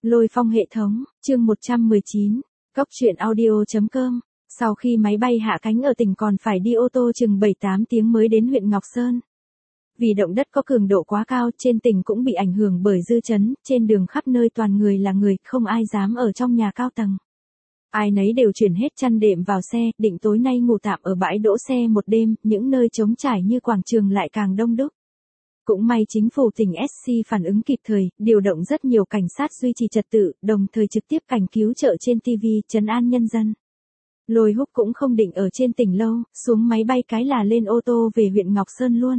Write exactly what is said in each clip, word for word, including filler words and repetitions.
Lôi phong hệ thống, chương một trăm mười chín, Cốc truyện audio.com. Sau khi máy bay hạ cánh ở tỉnh còn phải đi ô tô chừng bảy tám tiếng mới đến huyện Ngọc Sơn. Vì động đất có cường độ quá cao, trên tỉnh cũng bị ảnh hưởng bởi dư chấn, trên đường khắp nơi toàn người là người, không ai dám ở trong nhà cao tầng. Ai nấy đều chuyển hết chăn đệm vào xe, định tối nay ngủ tạm ở bãi đỗ xe một đêm, những nơi trống trải như quảng trường lại càng đông đúc. Cũng may chính phủ tỉnh ét xê phản ứng kịp thời, điều động rất nhiều cảnh sát duy trì trật tự, đồng thời trực tiếp cảnh cứu trợ trên ti vi, trấn an nhân dân. Lôi Húc cũng không định ở trên tỉnh lâu, xuống máy bay cái là lên ô tô về huyện Ngọc Sơn luôn.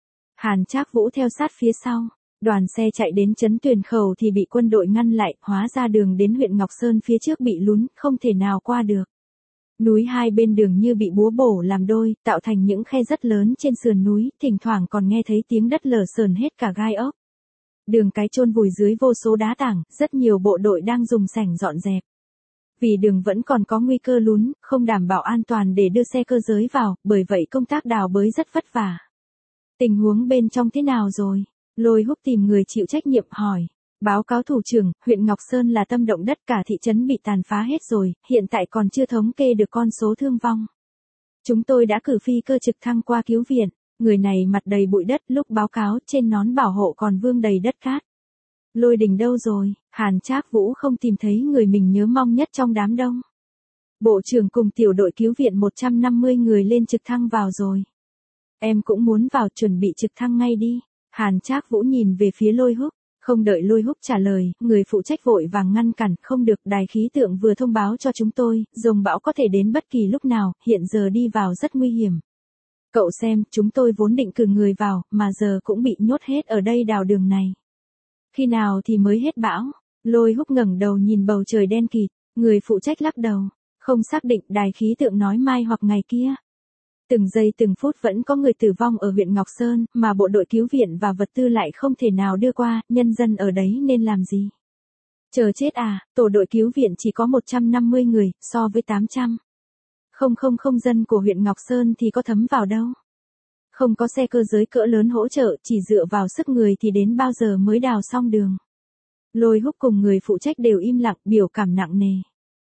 Hàn Trác Vũ theo sát phía sau, đoàn xe chạy đến trấn Tuyền Khẩu thì bị quân đội ngăn lại, hóa ra đường đến huyện Ngọc Sơn phía trước bị lún, không thể nào qua được. Núi hai bên đường như bị búa bổ làm đôi, tạo thành những khe rất lớn trên sườn núi, thỉnh thoảng còn nghe thấy tiếng đất lở sờn hết cả gai ốc. Đường cái chôn vùi dưới vô số đá tảng, rất nhiều bộ đội đang dùng sảnh dọn dẹp. Vì đường vẫn còn có nguy cơ lún, không đảm bảo an toàn để đưa xe cơ giới vào, bởi vậy công tác đào bới rất vất vả. Tình huống bên trong thế nào rồi? Lôi Húc tìm người chịu trách nhiệm hỏi. Báo cáo thủ trưởng, huyện Ngọc Sơn là tâm động đất, cả thị trấn bị tàn phá hết rồi, hiện tại còn chưa thống kê được con số thương vong. Chúng tôi đã cử phi cơ trực thăng qua cứu viện, người này mặt đầy bụi đất, lúc báo cáo trên nón bảo hộ còn vương đầy đất cát. Lôi Đình đâu rồi? Hàn Trác Vũ không tìm thấy người mình nhớ mong nhất trong đám đông. Bộ trưởng cùng tiểu đội cứu viện một trăm năm mươi người lên trực thăng vào rồi. Em cũng muốn vào, chuẩn bị trực thăng ngay đi. Hàn Trác Vũ nhìn về phía Lôi Húc. Không đợi Lôi Húc trả lời, người phụ trách vội vàng ngăn cản, không được, đài khí tượng vừa thông báo cho chúng tôi, dông bão có thể đến bất kỳ lúc nào, hiện giờ đi vào rất nguy hiểm. Cậu xem, chúng tôi vốn định cử người vào, mà giờ cũng bị nhốt hết ở đây đào đường này. Khi nào thì mới hết bão? Lôi Húc ngẩng đầu nhìn bầu trời đen kịt, người phụ trách lắc đầu, không xác định, đài khí tượng nói mai hoặc ngày kia. Từng giây từng phút vẫn có người tử vong ở huyện Ngọc Sơn, mà bộ đội cứu viện và vật tư lại không thể nào đưa qua, nhân dân ở đấy nên làm gì? Chờ chết à, tổ đội cứu viện chỉ có một trăm năm mươi người, so với tám trăm. Không không không dân của huyện Ngọc Sơn thì có thấm vào đâu. Không có xe cơ giới cỡ lớn hỗ trợ, chỉ dựa vào sức người thì đến bao giờ mới đào xong đường. Lôi Húc cùng người phụ trách đều im lặng, biểu cảm nặng nề.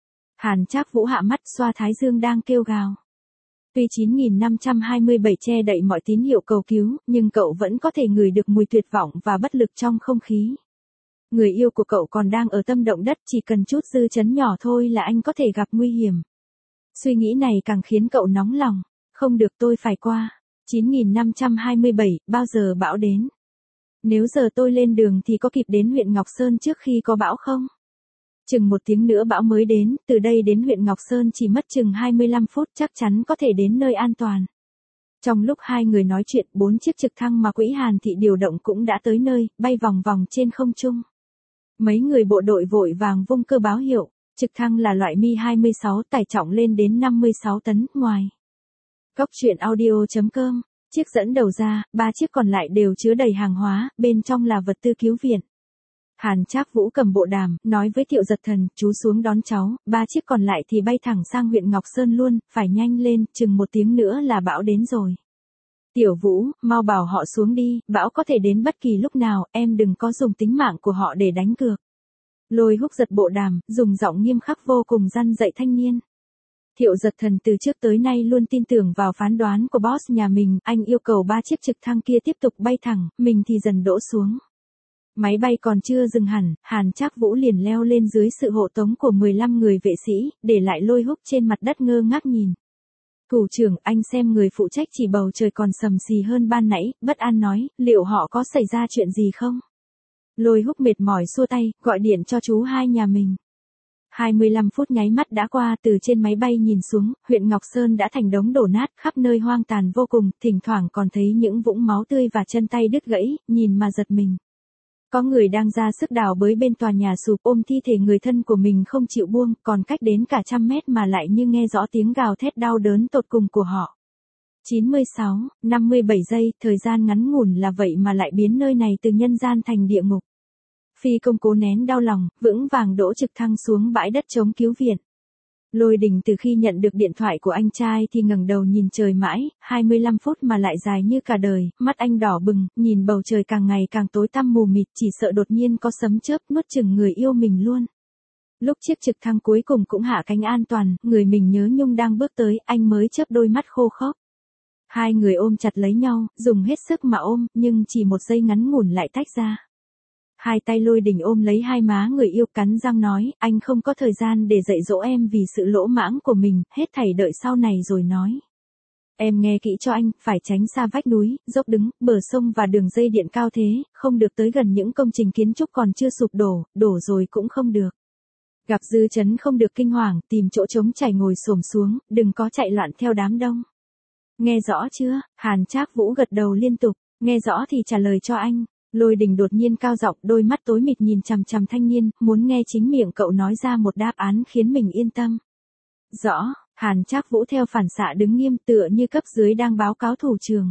Hàn Trác Vũ hạ mắt xoa thái dương đang kêu gào. Tuy chín nghìn năm trăm hai mươi bảy che đậy mọi tín hiệu cầu cứu, nhưng cậu vẫn có thể ngửi được mùi tuyệt vọng và bất lực trong không khí. Người yêu của cậu còn đang ở tâm động đất, chỉ cần chút dư chấn nhỏ thôi là anh có thể gặp nguy hiểm. Suy nghĩ này càng khiến cậu nóng lòng. Không được, tôi phải qua. chín nghìn năm trăm hai mươi bảy, bao giờ bão đến? Nếu giờ tôi lên đường thì có kịp đến huyện Ngọc Sơn trước khi có bão không? Chừng một tiếng nữa bão mới đến, từ đây đến huyện Ngọc Sơn chỉ mất chừng hai mươi lăm phút, chắc chắn có thể đến nơi an toàn. Trong lúc hai người nói chuyện, bốn chiếc trực thăng mà Quỹ Hàn Thị điều động cũng đã tới nơi, bay vòng vòng trên không trung. Mấy người bộ đội vội vàng vung cơ báo hiệu, trực thăng là loại Mi hai mươi sáu, tải trọng lên đến năm mươi sáu tấn, ngoài. Cốc truyện audio.com, chiếc dẫn đầu ra, ba chiếc còn lại đều chứa đầy hàng hóa, bên trong là vật tư cứu viện. Hàn Trác Vũ cầm bộ đàm, nói với Thiệu Giật Thần, chú xuống đón cháu, ba chiếc còn lại thì bay thẳng sang huyện Ngọc Sơn luôn, phải nhanh lên, chừng một tiếng nữa là bão đến rồi. Tiểu Vũ, mau bảo họ xuống đi, bão có thể đến bất kỳ lúc nào, em đừng có dùng tính mạng của họ để đánh cược. Lôi Húc giật bộ đàm, dùng giọng nghiêm khắc vô cùng răn dạy thanh niên. Thiệu Giật Thần từ trước tới nay luôn tin tưởng vào phán đoán của boss nhà mình, anh yêu cầu ba chiếc trực thăng kia tiếp tục bay thẳng, mình thì dần đỗ xuống. Máy bay còn chưa dừng hẳn, Hàn Trác Vũ liền leo lên dưới sự hộ tống của mười lăm người vệ sĩ, để lại Lôi Húc trên mặt đất ngơ ngác nhìn. Thủ trưởng, anh xem, người phụ trách chỉ bầu trời còn sầm xì hơn ban nãy, bất an nói, liệu họ có xảy ra chuyện gì không? Lôi Húc mệt mỏi xua tay, gọi điện cho chú hai nhà mình. hai mươi lăm phút nháy mắt đã qua, từ trên máy bay nhìn xuống, huyện Ngọc Sơn đã thành đống đổ nát, khắp nơi hoang tàn vô cùng, thỉnh thoảng còn thấy những vũng máu tươi và chân tay đứt gãy, nhìn mà giật mình. Có người đang ra sức đào bới bên tòa nhà sụp, ôm thi thể người thân của mình không chịu buông, còn cách đến cả trăm mét mà lại như nghe rõ tiếng gào thét đau đớn tột cùng của họ. chín mươi sáu, năm mươi bảy giây, thời gian ngắn ngủn là vậy mà lại biến nơi này từ nhân gian thành địa ngục. Phi công cố nén đau lòng, vững vàng đỗ trực thăng xuống bãi đất trống cứu viện. Lôi Đình từ khi nhận được điện thoại của anh trai thì ngẩng đầu nhìn trời mãi, hai mươi lăm phút mà lại dài như cả đời, mắt anh đỏ bừng, nhìn bầu trời càng ngày càng tối tăm mù mịt, chỉ sợ đột nhiên có sấm chớp nuốt chửng người yêu mình luôn. Lúc chiếc trực thăng cuối cùng cũng hạ cánh an toàn, người mình nhớ nhung đang bước tới, anh mới chớp đôi mắt khô khốc. Hai người ôm chặt lấy nhau, dùng hết sức mà ôm, nhưng chỉ một giây ngắn ngủn lại tách ra. Hai tay Lôi Đình ôm lấy hai má người yêu, cắn răng nói, anh không có thời gian để dạy dỗ em vì sự lỗ mãng của mình, hết thảy đợi sau này rồi nói. Em nghe kỹ cho anh, phải tránh xa vách núi, dốc đứng, bờ sông và đường dây điện cao thế, không được tới gần những công trình kiến trúc còn chưa sụp đổ, đổ rồi cũng không được. Gặp dư chấn không được kinh hoàng, tìm chỗ trống chảy ngồi xổm xuống, đừng có chạy loạn theo đám đông. Nghe rõ chưa? Hàn Trác Vũ gật đầu liên tục, nghe rõ thì trả lời cho anh. Lôi Đình đột nhiên cao giọng, đôi mắt tối mịt nhìn chằm chằm thanh niên, muốn nghe chính miệng cậu nói ra một đáp án khiến mình yên tâm. Rõ, Hàn Trác Vũ theo phản xạ đứng nghiêm tựa như cấp dưới đang báo cáo thủ trưởng.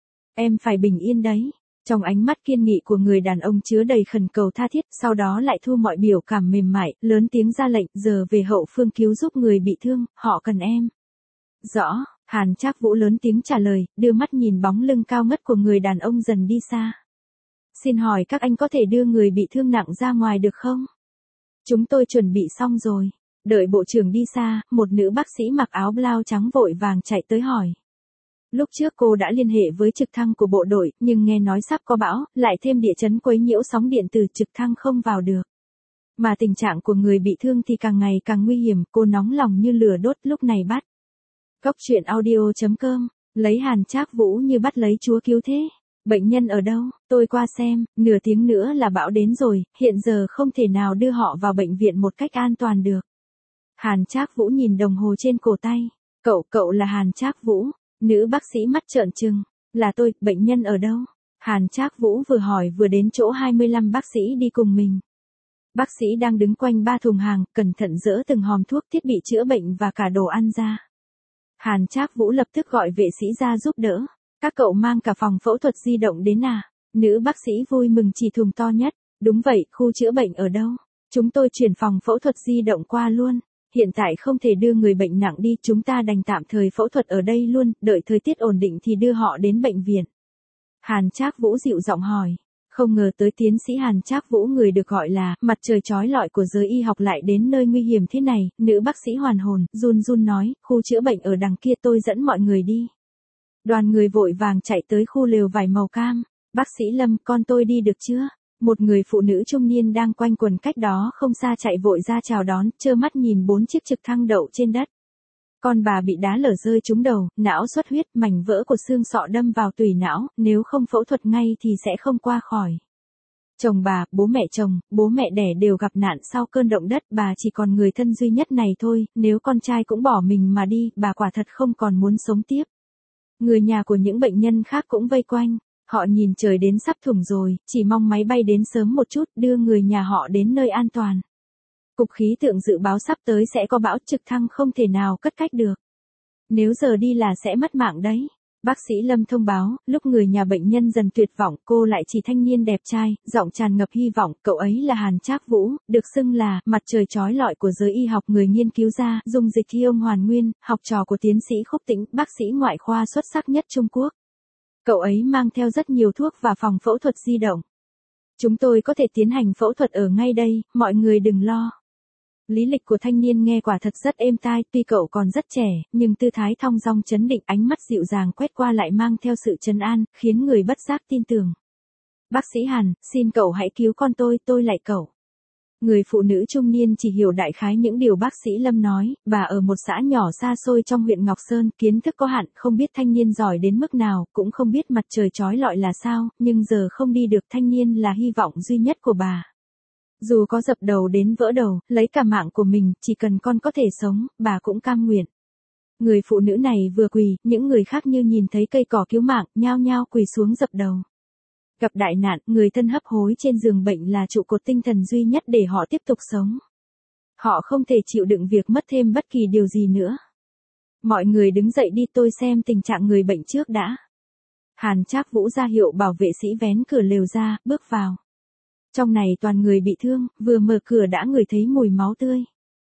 Em phải bình yên đấy. Trong ánh mắt kiên nghị của người đàn ông chứa đầy khẩn cầu tha thiết, sau đó lại thu mọi biểu cảm mềm mại, lớn tiếng ra lệnh, giờ về hậu phương cứu giúp người bị thương, họ cần em. Rõ, Hàn Trác Vũ lớn tiếng trả lời, đưa mắt nhìn bóng lưng cao ngất của người đàn ông dần đi xa. Xin hỏi các anh có thể đưa người bị thương nặng ra ngoài được không? Chúng tôi chuẩn bị xong rồi. Đợi bộ trưởng đi xa, một nữ bác sĩ mặc áo blau trắng vội vàng chạy tới hỏi. Lúc trước cô đã liên hệ với trực thăng của bộ đội, nhưng nghe nói sắp có bão, lại thêm địa chấn quấy nhiễu sóng điện từ trực thăng không vào được. Mà tình trạng của người bị thương thì càng ngày càng nguy hiểm, cô nóng lòng như lửa đốt lúc này bắt. Cóc truyện audio chấm com, lấy Hàn Trác Vũ như bắt lấy chúa cứu thế. Bệnh nhân ở đâu? Tôi qua xem, nửa tiếng nữa là bão đến rồi, hiện giờ không thể nào đưa họ vào bệnh viện một cách an toàn được. Hàn Trác Vũ nhìn đồng hồ trên cổ tay. Cậu, cậu là Hàn Trác Vũ. Nữ bác sĩ mắt trợn trừng. Là tôi, bệnh nhân ở đâu? Hàn Trác Vũ vừa hỏi vừa đến chỗ hai mươi lăm bác sĩ đi cùng mình. Bác sĩ đang đứng quanh ba thùng hàng, cẩn thận dỡ từng hòm thuốc thiết bị chữa bệnh và cả đồ ăn ra. Hàn Trác Vũ lập tức gọi vệ sĩ ra giúp đỡ. Các cậu mang cả phòng phẫu thuật di động đến à? Nữ bác sĩ vui mừng chỉ thùng to nhất. Đúng vậy, khu chữa bệnh ở đâu? Chúng tôi chuyển phòng phẫu thuật di động qua luôn. Hiện tại không thể đưa người bệnh nặng đi, chúng ta đành tạm thời phẫu thuật ở đây luôn, đợi thời tiết ổn định thì đưa họ đến bệnh viện. Hàn Trác Vũ dịu giọng hỏi. Không ngờ tới tiến sĩ Hàn Trác Vũ, người được gọi là mặt trời chói lọi của giới y học, lại đến nơi nguy hiểm thế này. Nữ bác sĩ hoàn hồn, run run nói, khu chữa bệnh ở đằng kia, tôi dẫn mọi người đi. Đoàn người vội vàng chạy tới khu lều vải màu cam. Bác sĩ Lâm, con tôi đi được chưa? Một người phụ nữ trung niên đang quanh quần cách đó không xa chạy vội ra chào đón, trơ mắt nhìn bốn chiếc trực thăng đậu trên đất. Con bà bị đá lở rơi trúng đầu, não xuất huyết, mảnh vỡ của xương sọ đâm vào tủy não, nếu không phẫu thuật ngay thì sẽ không qua khỏi. Chồng bà, bố mẹ chồng, bố mẹ đẻ đều gặp nạn sau cơn động đất, bà chỉ còn người thân duy nhất này thôi, nếu con trai cũng bỏ mình mà đi, bà quả thật không còn muốn sống tiếp. Người nhà của những bệnh nhân khác cũng vây quanh. Họ nhìn trời đến sắp thủng rồi, chỉ mong máy bay đến sớm một chút, đưa người nhà họ đến nơi an toàn. Cục khí tượng dự báo sắp tới sẽ có bão, trực thăng không thể nào cất cách được. Nếu giờ đi là sẽ mất mạng đấy. Bác sĩ Lâm thông báo, lúc người nhà bệnh nhân dần tuyệt vọng, cô lại chỉ thanh niên đẹp trai, giọng tràn ngập hy vọng, cậu ấy là Hàn Trác Vũ, được xưng là mặt trời chói lọi của giới y học, người nghiên cứu ra dung dịch ion hoàn nguyên, học trò của tiến sĩ Khúc Tĩnh, bác sĩ ngoại khoa xuất sắc nhất Trung Quốc. Cậu ấy mang theo rất nhiều thuốc và phòng phẫu thuật di động. Chúng tôi có thể tiến hành phẫu thuật ở ngay đây, mọi người đừng lo. Lý lịch của thanh niên nghe quả thật rất êm tai, tuy cậu còn rất trẻ, nhưng tư thái thong dong chấn định, ánh mắt dịu dàng quét qua lại mang theo sự trấn an, khiến người bất giác tin tưởng. Bác sĩ Hàn, xin cậu hãy cứu con tôi, tôi lại cậu. Người phụ nữ trung niên chỉ hiểu đại khái những điều bác sĩ Lâm nói, bà ở một xã nhỏ xa xôi trong huyện Ngọc Sơn, kiến thức có hạn, không biết thanh niên giỏi đến mức nào, cũng không biết mặt trời chói lọi là sao, nhưng giờ không đi được, thanh niên là hy vọng duy nhất của bà. Dù có dập đầu đến vỡ đầu, lấy cả mạng của mình, chỉ cần con có thể sống, bà cũng cam nguyện. Người phụ nữ này vừa quỳ, những người khác như nhìn thấy cây cỏ cứu mạng, nhao nhao quỳ xuống dập đầu. Gặp đại nạn, người thân hấp hối trên giường bệnh là trụ cột tinh thần duy nhất để họ tiếp tục sống. Họ không thể chịu đựng việc mất thêm bất kỳ điều gì nữa. Mọi người đứng dậy đi, tôi xem tình trạng người bệnh trước đã. Hàn Trác Vũ ra hiệu bảo vệ sĩ vén cửa lều ra, bước vào. Trong này toàn người bị thương, vừa mở cửa đã ngửi thấy mùi máu tươi.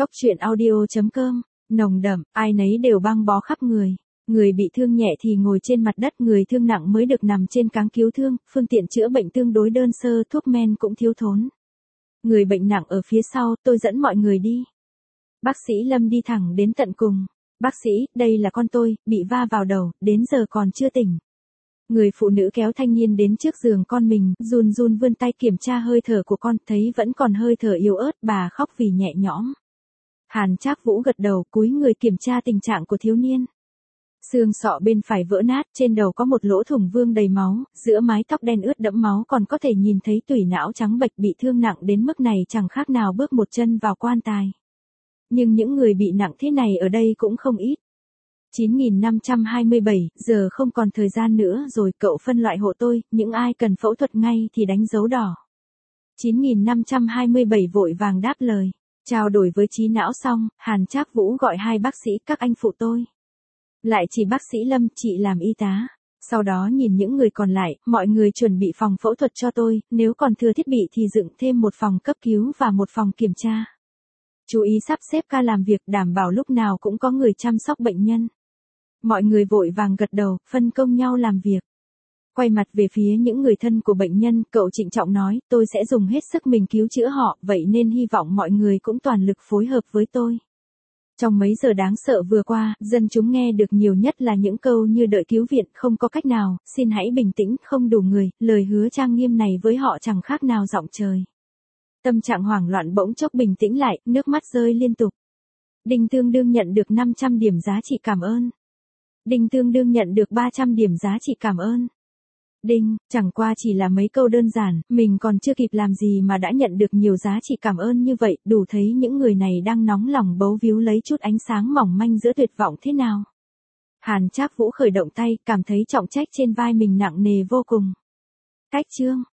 Cóc truyện audio chấm com, nồng đậm, ai nấy đều băng bó khắp người. Người bị thương nhẹ thì ngồi trên mặt đất, người thương nặng mới được nằm trên cáng cứu thương, phương tiện chữa bệnh tương đối đơn sơ, thuốc men cũng thiếu thốn. Người bệnh nặng ở phía sau, tôi dẫn mọi người đi. Bác sĩ Lâm đi thẳng đến tận cùng. Bác sĩ, đây là con tôi, bị va vào đầu, đến giờ còn chưa tỉnh. Người phụ nữ kéo thanh niên đến trước giường con mình, run run vươn tay kiểm tra hơi thở của con, thấy vẫn còn hơi thở yếu ớt, bà khóc vì nhẹ nhõm. Hàn Trác Vũ gật đầu, cúi người kiểm tra tình trạng của thiếu niên. Xương sọ bên phải vỡ nát, trên đầu có một lỗ thủng vương đầy máu, giữa mái tóc đen ướt đẫm máu còn có thể nhìn thấy tủy não trắng bệch, bị thương nặng đến mức này chẳng khác nào bước một chân vào quan tài. Nhưng những người bị nặng thế này ở đây cũng không ít. chín nghìn năm trăm hai mươi bảy, giờ không còn thời gian nữa rồi, cậu phân loại hộ tôi, những ai cần phẫu thuật ngay thì đánh dấu đỏ. chín nghìn năm trăm hai mươi bảy vội vàng đáp lời. Trao đổi với trí não xong, Hàn Trác Vũ gọi hai bác sĩ, các anh phụ tôi. Lại chỉ bác sĩ Lâm, chị làm y tá. Sau đó nhìn những người còn lại, mọi người chuẩn bị phòng phẫu thuật cho tôi, nếu còn thừa thiết bị thì dựng thêm một phòng cấp cứu và một phòng kiểm tra. Chú ý sắp xếp ca làm việc, đảm bảo lúc nào cũng có người chăm sóc bệnh nhân. Mọi người vội vàng gật đầu, phân công nhau làm việc. Quay mặt về phía những người thân của bệnh nhân, cậu trịnh trọng nói, tôi sẽ dùng hết sức mình cứu chữa họ, vậy nên hy vọng mọi người cũng toàn lực phối hợp với tôi. Trong mấy giờ đáng sợ vừa qua, dân chúng nghe được nhiều nhất là những câu như đợi cứu viện, không có cách nào, xin hãy bình tĩnh, không đủ người, lời hứa trang nghiêm này với họ chẳng khác nào giọng trời. Tâm trạng hoảng loạn bỗng chốc bình tĩnh lại, nước mắt rơi liên tục. Đinh tương đương nhận được năm trăm điểm giá trị cảm ơn. Đinh tương đương nhận được ba trăm điểm giá trị cảm ơn. Đinh, chẳng qua chỉ là mấy câu đơn giản, mình còn chưa kịp làm gì mà đã nhận được nhiều giá trị cảm ơn như vậy, đủ thấy những người này đang nóng lòng bấu víu lấy chút ánh sáng mỏng manh giữa tuyệt vọng thế nào. Hàn Trác Vũ khởi động tay, cảm thấy trọng trách trên vai mình nặng nề vô cùng. Cách chương